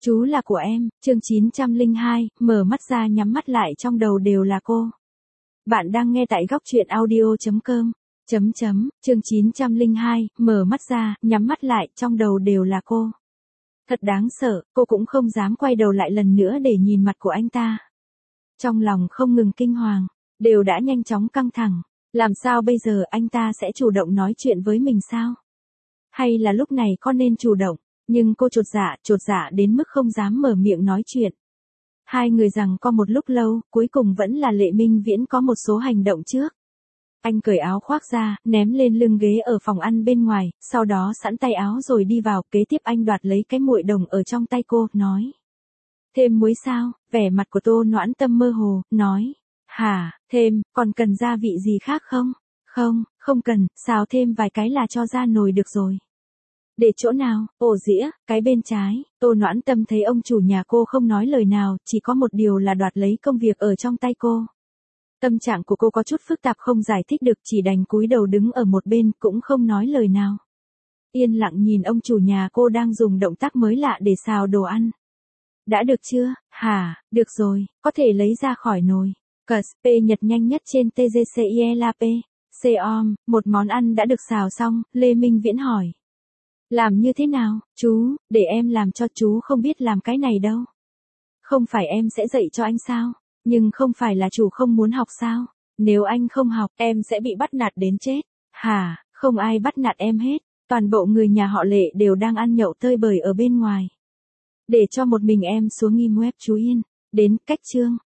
Chú là của em, chương 902, mở mắt ra nhắm mắt lại trong đầu đều là cô. Bạn đang nghe tại góc truyện audio.com. Chương 902, mở mắt ra, nhắm mắt lại, trong đầu đều là cô. Thật đáng sợ, cô cũng không dám quay đầu lại lần nữa để nhìn mặt của anh ta. Trong lòng không ngừng kinh hoàng, đều đã nhanh chóng căng thẳng. Làm sao bây giờ anh ta sẽ chủ động nói chuyện với mình sao? Hay là lúc này con nên chủ động? Nhưng cô chột dạ đến mức không dám mở miệng nói chuyện. Hai người giằng co một lúc lâu, cuối cùng vẫn là Lệ Minh Viễn có một số hành động trước. Anh cởi áo khoác ra, ném lên lưng ghế ở phòng ăn bên ngoài, sau đó sẵn tay áo rồi đi vào, kế tiếp anh đoạt lấy cái muội đồng ở trong tay cô, nói. Thêm muối sao? Vẻ mặt của Tô Noãn Tâm mơ hồ, nói. Hả, thêm, còn cần gia vị gì khác không? Không cần, xào thêm vài cái là cho ra nồi được rồi. Để chỗ nào? Ổ dĩa, cái bên trái. Tô Noãn Tâm thấy ông chủ nhà cô không nói lời nào, chỉ có một điều là đoạt lấy công việc ở trong tay cô. Tâm trạng của cô có chút phức tạp không giải thích được, chỉ đành cúi đầu đứng ở một bên cũng không nói lời nào. Yên lặng nhìn ông chủ nhà cô đang dùng động tác mới lạ để xào đồ ăn. Đã được chưa? Hả, được rồi, có thể lấy ra khỏi nồi. CSP nhật nhanh nhất trên TGCILAP. COM, một món ăn đã được xào xong, Lê Minh Viễn hỏi. Làm như thế nào, chú, để em làm cho, chú không biết làm cái này đâu. Không phải em sẽ dạy cho anh sao? Nhưng không phải là chủ không muốn học sao? Nếu anh không học, em sẽ bị bắt nạt đến chết. Hả, không ai bắt nạt em hết. Toàn bộ người nhà họ Lệ đều đang ăn nhậu tơi bời ở bên ngoài. Để cho một mình em xuống im web chú yên. Đến, cách chương,